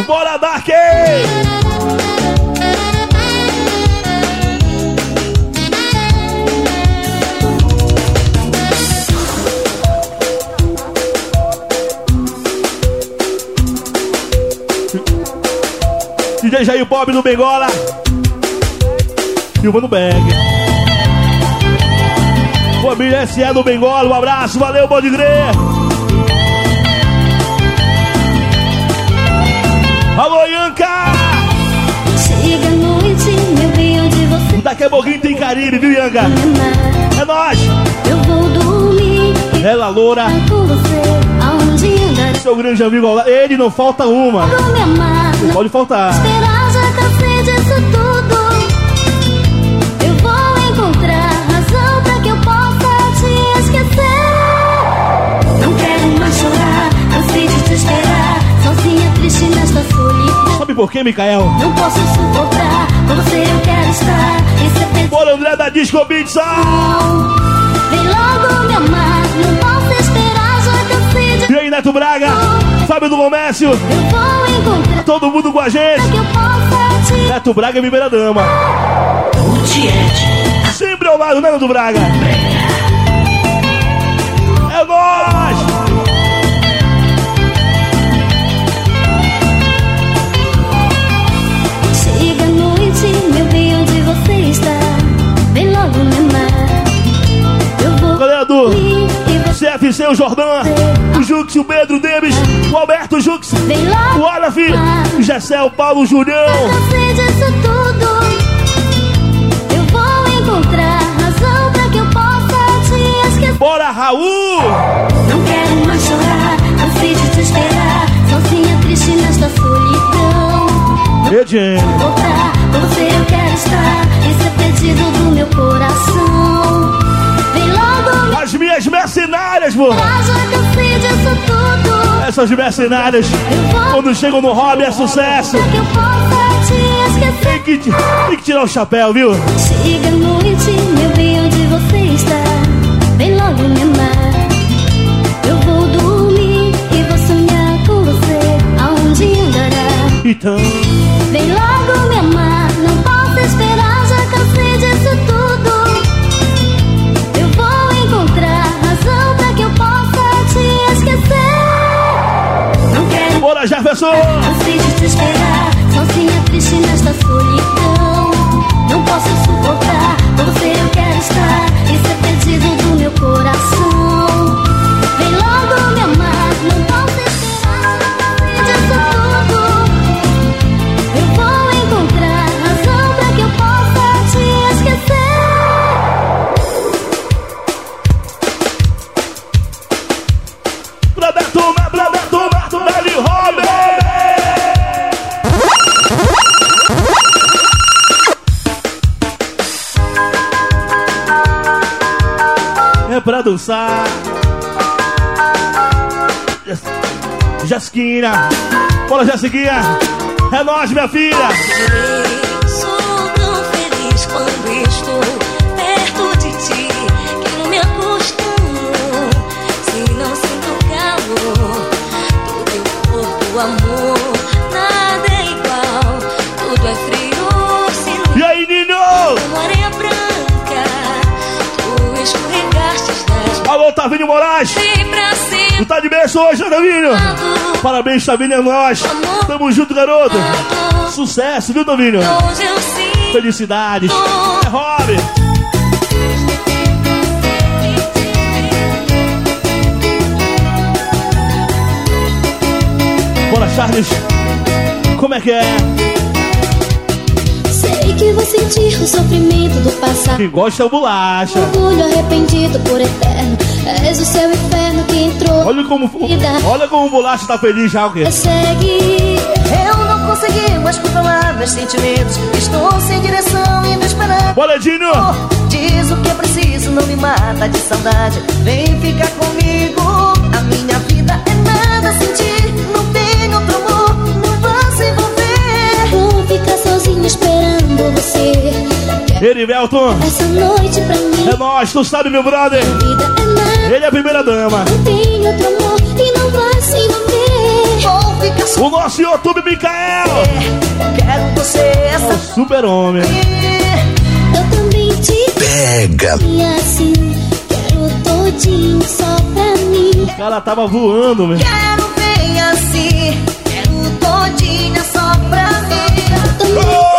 Bora, Dark! DJ Jair Bob do Bengola. Silva no bag. Família SE do Bengola, um abraço, valeu, pode crer. Alô, Ianca! Chega a noite, meu bem, onde você... Daqui a pouquinho tem Caribe, viu, Ianca? É nóis! Eu vou dormir. Ela, loura. Com você, aonde andar? Seu grande amigo, ele não falta uma. Vou me amar. Não pode faltar. Esperar, já cansei disso tudo. Eu vou encontrar razão pra que eu possa te esquecer. Não quero mais chorar, cansei de te esperar. Sozinha, triste nesta solidão. Sabe por quê, Micael? Não posso suportar, com você eu quero estar. Bora, André da Disco Pizza! Vem logo me amar, não posso esperar, já cansei de... E aí, Neto Braga, Fábio do Comércio, eu vou encontrar todo mundo com a gente. que eu possa te... Neto Braga, primeira dama. O Tiete. Sempre ao lado, né, Neto Braga? É nóis! Chega a noite, meu bem, onde você está? Vem logo me amar. Eu vou... Galera do CFC, o Jordão, o Jux, o Pedro, o Demis, o Alberto Jux, o Olaf, o Gessé, o Paulo, o Julião. Eu cansei disso tudo. Eu vou encontrar razão pra que eu possa te esquecer. Bora, Raul! Não quero mais chorar, cansei de te esperar. Sozinha, triste nesta solidão. Voltar, com você eu quero estar. Esse é pedido do meu coração. Vem logo me... As minhas mercenárias, vô! Já cansei disso tudo. Essas mercenárias, quando chegam no hobby, é sucesso. Que eu possa te esquecer. Tem que tirar o chapéu, viu? Chega a noite, meu bem, onde você está? Vem logo me amar. Eu vou dormir e vou sonhar com você. Aonde andará? Então... Vem logo me amar, não posso esperar, já cansei disso tudo. Eu vou encontrar razão pra que eu possa te esquecer. Não quero... Bora, Jefferson! Cansei de te esperar, sozinha, triste nesta solidão. Não posso suportar, com você eu quero estar. Esse é pedido do meu coração. Vem logo me amar, não posso esperar, cansei disso tudo. Eu vou encontrar razão pra que eu possa te esquecer. Brada turma, Dali Robin! É pra dançar. Jasquina, bora, Jessiquinha! É nóis, minha filha! Sou tão feliz quando estou perto de ti, que não me acostumo se não sinto calor do teu corpo, amor. Nada é igual, tudo é frio se não... E aí, Nino? Como areia branca, tu escorregaste das... Alô, Tavinho Moraes! Vem pra cima. Tu tá de berço hoje, né, Tavinho? Parabéns, Tavinho, é nós! Tamo junto, garoto! Sucesso, viu, Tavinho? Felicidades! É hobby! Bora, Charles! Como é que é? Sei que vou sentir o sofrimento do passado. Quem gosta é o Bolacha. Orgulho arrependido por eterno. És o seu inferno que entrou. Olha como o Bolacha tá feliz já, o quê? Segue. Eu não consegui mais controlar meus sentimentos. Estou sem direção e me esperando. Boledinho! Diz o que é preciso, não me mata de saudade. Vem ficar comigo. A minha vida é nada sem ti. Não tem outro amor, não vou se envolver. Vou ficar sozinho esperando você. Erivelton! Essa noite pra mim é nóis, tu sabe, meu brother? Vida é nada. Ele é a primeira dama. Não tem outro amor e não vai se envolver. vou ficar só. O nosso YouTube, Micael. Quero você essa. É o super-homem. Eu também te Pega. E assim, quero todinho só pra mim. O cara tava voando, meu. Quero bem assim, quero todinha só pra mim.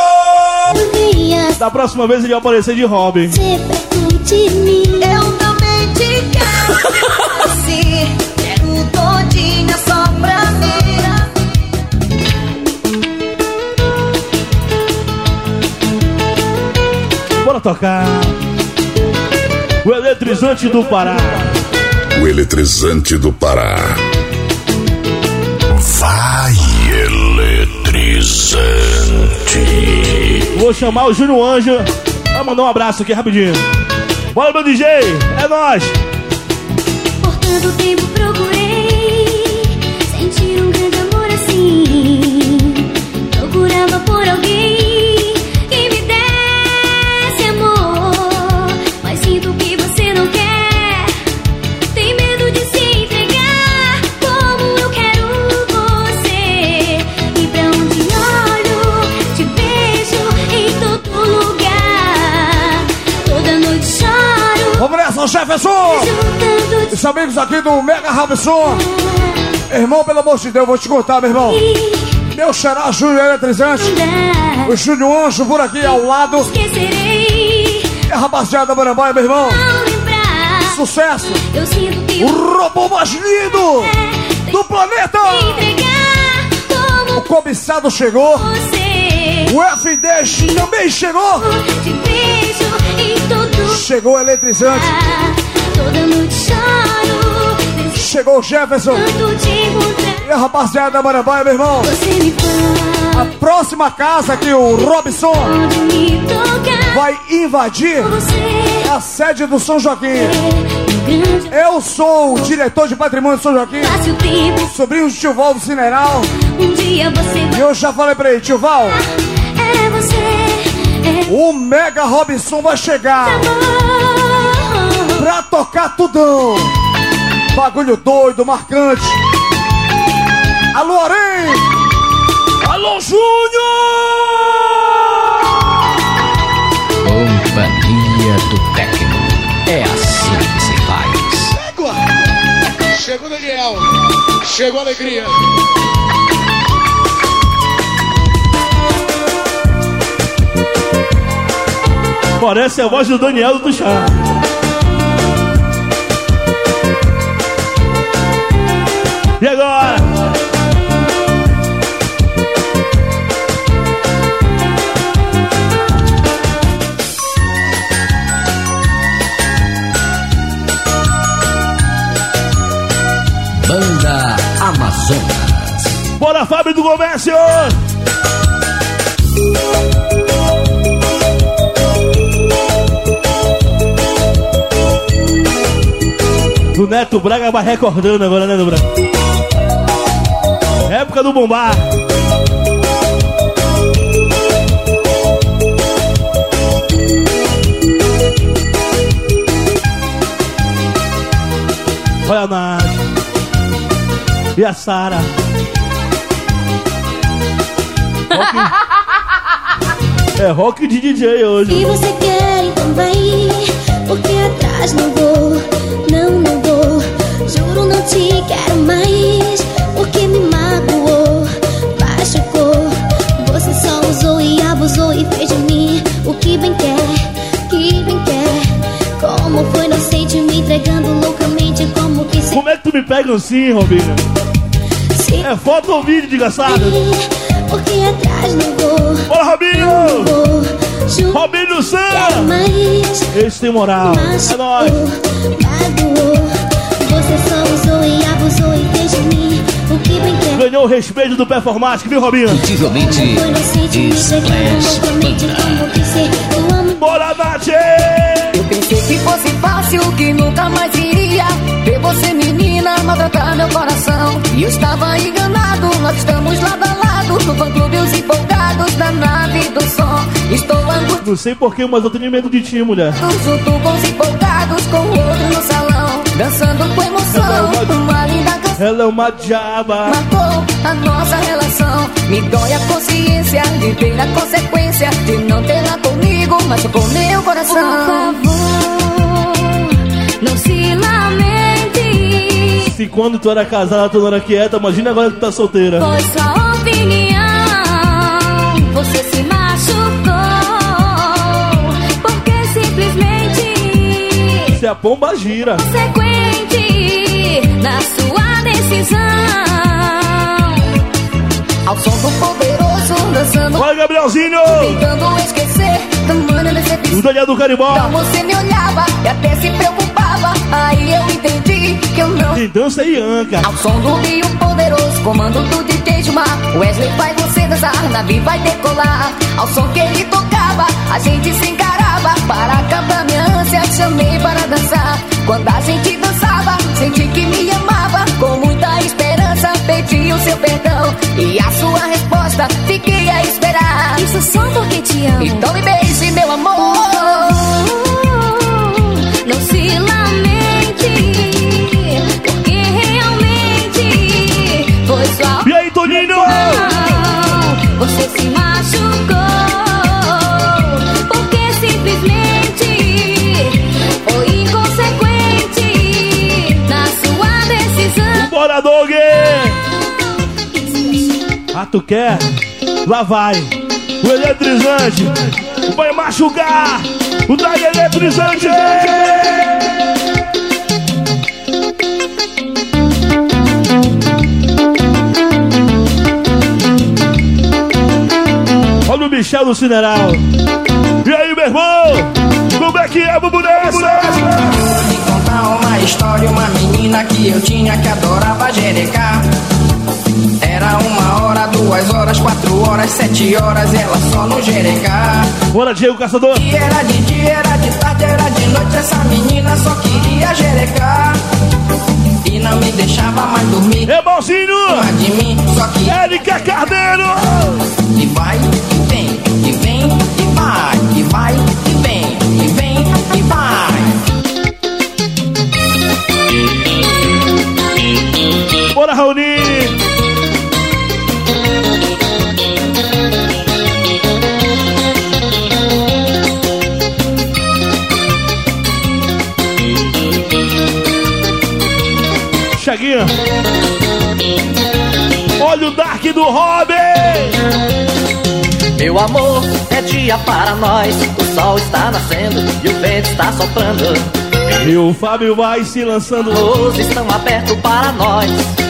Da próxima vez ele vai aparecer de Robin. Você perto de mim. Eu também te quero assim, quero todinha só pra mim. Bora tocar. O eletrizante do Pará. O eletrizante do Pará. Vai, eletrizante. Vou chamar o Júnior Anjo. Vai mandar um abraço aqui rapidinho. Bora, meu DJ. É nóis. Por tanto tempo procurei sentir um grande amor assim. Procurava por alguém que me desse amor, mas sinto que você não quer. Tem medo de se entregar como eu quero você. E pra onde olho, te vejo em todo lugar. Toda noite choro. Vamos nessa, Jefferson! Os amigos aqui do Mega Robson. Irmão, pelo amor de Deus, vou te contar, meu irmão. Meu xará Júnior Eletrizante. O Júnior Anjo por aqui ao lado. E a rapaziada Marambaia, meu irmão. Sucesso! O robô mais lindo do planeta! O cobiçado chegou. O FD também chegou. Chegou o Eletrizante. Chegou o Jefferson. E a rapaziada da Marambaia, meu irmão. A próxima casa que o Robson vai invadir é a sede do São Joaquim. Eu sou o diretor de patrimônio do São Joaquim, sobrinho de tio Val do Cineral. E eu já falei pra ele, tio Val, o Mega Robson vai chegar pra tocar tudão. Bagulho doido, marcante. Alô, Arém! Alô, Júnior! Companhia do Tecno. É assim que se faz. Chegou Daniel. Chegou a alegria. Parece a voz do Daniel do Chá. E agora? Banda Amazonas. Bora, Fábio do Comércio! O Neto Braga vai recordando agora, né, do Braga? Época do bombar. Olha a Nath e a Sara. É rock de DJ hoje. Se você quer, então vai. Porque atrás não vou, não vou. Juro, não te quero mais. Porque me magoou, machucou. Você só usou e abusou e fez de mim o que bem quer, que bem quer. Como foi, não sei, te me entregando loucamente. Como é que tu me pega assim, Robinho? É foto ou vídeo, desgraçado? Porque atrás não vou. Bora, Robinho! Robinho do Sam! Esse tem moral. É nóis. Você só usou e abusou e fez de mim o que bem quer. Ganhou o respeito do Performático, viu, Robinho? Possivelmente Splash Banda. Bora, Nath! Eu pensei que fosse fácil, que nunca mais iria ver você, menina, maltratar meu coração. E eu estava enganado, nós estamos lado a lado no fã-clube, os empolgados da nave do som. Estou angustiado. Não sei porquê, mas eu tenho medo de ti, mulher. Junto com os empolgados, com o outro no salão, dançando com emoção, uma linda canção. Ela é uma diaba. Marcou a nossa relação. Me dói a consciência de ver a consequência de não tê-la comigo, mas com meu coração. Por favor, não se lamente. Se quando tu era casada, tu não era quieta, imagina agora que tu tá solteira. Foi sua opinião, você se machucou, porque simplesmente se a pomba gira. Consequente na sua decisão. Ao som do poderoso dançando. Vai, Gabrielzinho! Tentando esquecer tamanha decepção. O Daniel do Carimbó. Então você me olhava e até se preocupava. Aí eu entendi que eu não. Quem dança é Ianca. Ao som do Rio Poderoso, comando do DJ Gilmar. Wesley faz você dançar, navio vai decolar. Ao som que ele tocava, a gente se encarava. Para acabar minha ânsia, te chamei para dançar. Quando a gente dançava, senti que me amava. Com muita esperança, pedi o seu perdão. E a sua resposta, fiquei a esperar. Isso só porque te amo. Então me beije, meu amor. Não se lamente, porque realmente foi sua. E aí, Toninho? Você se machucou, porque simplesmente foi inconsequente na sua decisão. Bora, Doug! Ah, tu quer? Lá vai. O eletrizante vai machucar. O da eletrizante. Olha o Michel do Cineral. E aí, meu irmão? Como é que é, Bubu Nessa? Vou te contar uma história. Uma menina que eu tinha que adorava jerecar. Era 1 hora, 2 horas, 4 horas, 7 horas, ela só no jerecar. Bora, Diego Caçador. E era de dia, era de tarde, era de noite, essa menina só queria jerecar. E não me deixava mais dormir. É bonzinho! De mim, só que Érica Carneiro! E vai, e vem, e vem, e vai. E vai, e vem, e vem, e vai. Bora, Raoni! Chaguinha! Olha o Dark do Robin! Meu amor, é dia para nós. O sol está nascendo e o vento está soprando. E o Fábio vai se lançando. Os estão abertos para nós.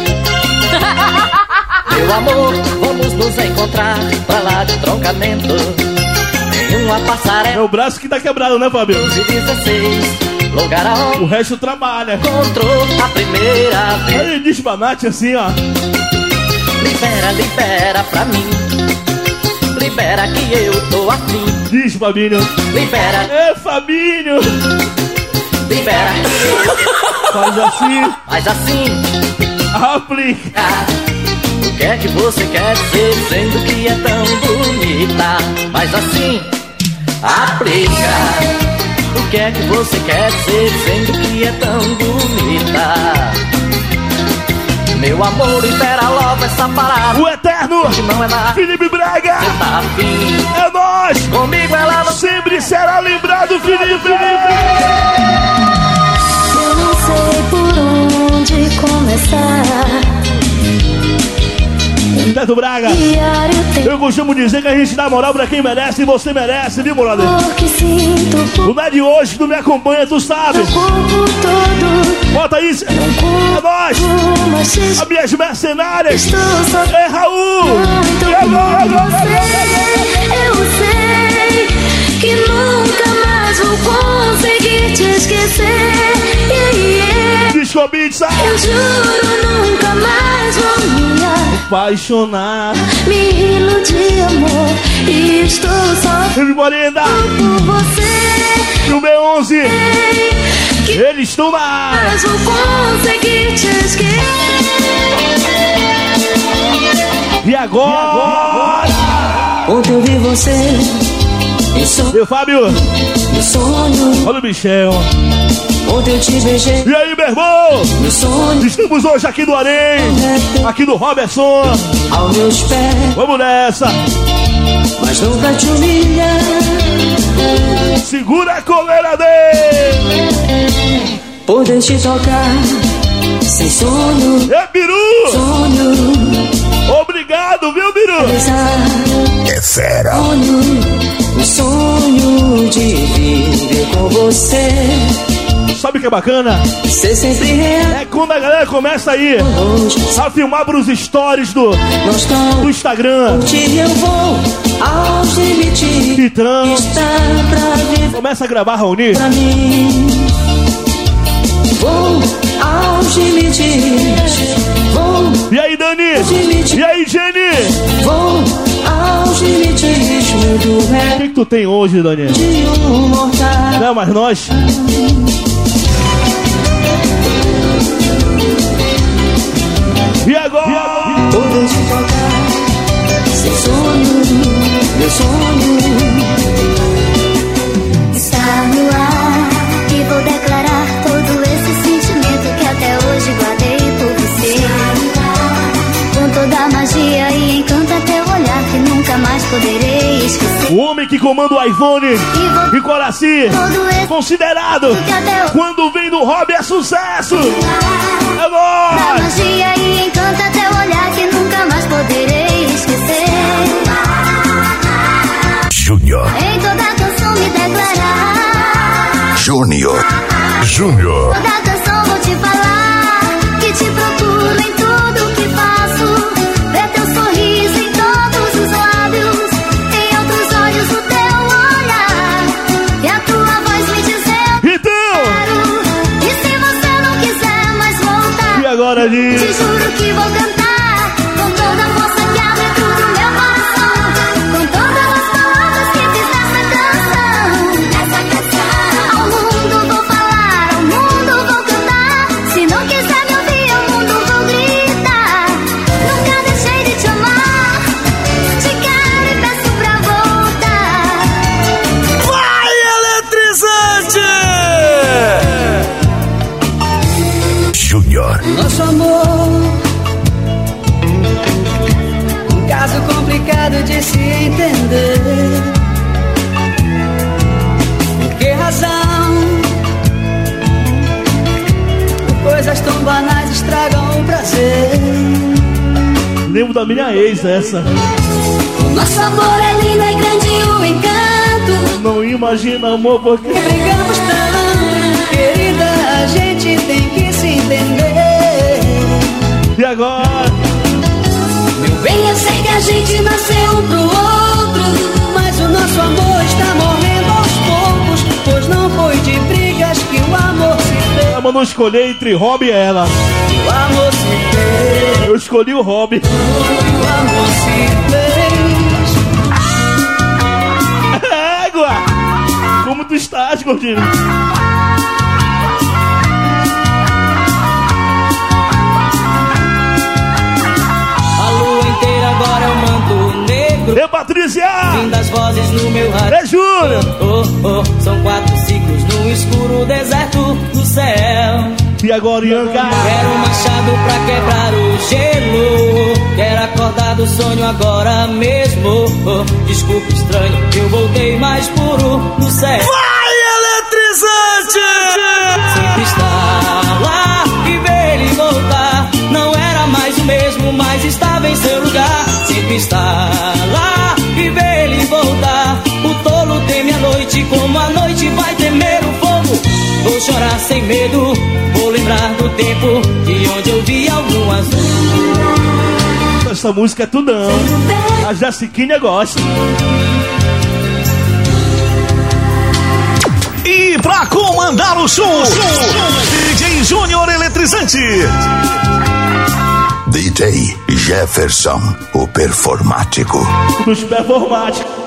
Meu amor, vamos nos encontrar pra lá de troncamento. Em uma passarela. É o braço que tá quebrado, né, Fábio? 16, lugar aonde o resto trabalha. Encontrou a primeira vez. Ele diz banate assim, ó. Libera, libera pra mim. Libera que eu tô afim. Diz, Fabinho. Libera. É, Fabinho. Libera que eu. Faz assim. Faz assim. Aplica. O que é que você quer dizer dizendo que é tão bonita? Faz assim. Aplica. O que é que você quer dizer dizendo que é tão bonita? Meu amor, libera logo essa parada. O Eterno, não é nada. Felipe Braga, cê tá afim. É nós. Comigo ela não sempre será lembrado, Felipe. Eu não sei por onde começar. Teto Braga, eu costumo dizer que a gente dá moral pra quem merece e você merece, viu, brother? Não é de hoje que tu me acompanha, tu sabe. Bota isso, é nós, as minhas mercenárias. É Raul, eu sei que nunca mais vou conseguir te esquecer. Disco Pizza. Eu juro, nunca mais vou me apaixonar, me iludir, amor. E estou só por você. E o B11, eles estão lá. Mas vou conseguir te esquecer. E agora? Ontem eu vi você. Meu Fábio. Meu sonho. Olha o Michel. Ontem eu te beijei. E aí, meu irmão? No sonho. Estamos hoje aqui do Arém, aqui do Robertson. Aos meus pés. Vamos nessa. Mas nunca te humilhar. Segura a coleira dele. Poder te tocar sem sonho. É, Biru. Sonho. Obrigado, viu, Biru? É fera. O sonho de viver com você. Sabe o que é bacana? Ser sempre real. É quando a galera começa aí a filmar pros stories do Instagram. Eu vou aos limites. Então, começa a gravar, Raoni. Pra mim. Vou aos limites. Vou. E aí, Dani? E aí, Jenny? Vou aos limites. O que tu tem hoje, Dani? Não, mas nós. E agora? Poder te tocar sem sonho, meu sonho. Está no ar e vou declarar todo esse sentimento que até hoje guardei por você. Com toda a magia e encanto até o olhar que nunca mais poderei esquecer. O homem que comanda o iPhone e Coraci, considerado quando vem do hobby é sucesso. É nóis! Da magia e encanto até o olhar que nunca mais poderei esquecer. Júnior. Em toda canção me declarar. Júnior. Toda canção vou te falar que te procuro em tudo que faço. Ver teu sorriso em todos os lábios, em outros olhos o teu olhar e a tua voz me dizer então. Quero. E se você não quiser mais voltar, e agora, Liz? te juro que vou cantar com toda a força que há dentro do meu coração, com todas as palavras que fiz nessa canção. Ao mundo vou falar, ao mundo vou cantar. Se não quiser me ouvir, ao mundo vou gritar. Nunca deixei de te amar, te quero e peço pra voltar. Vai, eletrizante! Júnior. Nosso amor, um caso complicado de se entender. Por que razão? Coisas tão banais estragam o prazer. Lembro da minha ex, essa. Nosso amor é lindo, é grande o encanto. Não imagina, amor, porque brigamos tanto, querida, a gente tem que se entender. E agora? Meu bem, eu sei que a gente nasceu um pro outro, mas o nosso amor está morrendo aos poucos, pois não foi de brigas que o amor se fez. Ela mandou escolher entre Hobby e ela. O amor se fez. Eu escolhi o Hobby. O amor se fez. Égua! Como tu estás, gordinho? Agora eu mando negro. É Patrícia! Fim das vozes no meu rádio. É Júnior! São 4 ciclos no escuro deserto do céu. E agora, Ianca? Quero um machado pra quebrar o gelo. Quero acordar do sonho agora mesmo. Desculpa, estranho, eu voltei mais puro do céu. Vai, eletrizante! Sempre estar lá e ver ele voltar. Não era mais o mesmo, mas estava em seu lugar. Sempre estar lá e ver ele voltar. O tolo teme a noite como a noite vai temer o fogo. Vou chorar sem medo, vou lembrar do tempo de onde eu vi algum azul. Essa música é tudão. A Jaciquinha gosta. E pra comandar o show, DJ Júnior Eletrizante. DJ Jefferson, o performático. Dos performáticos.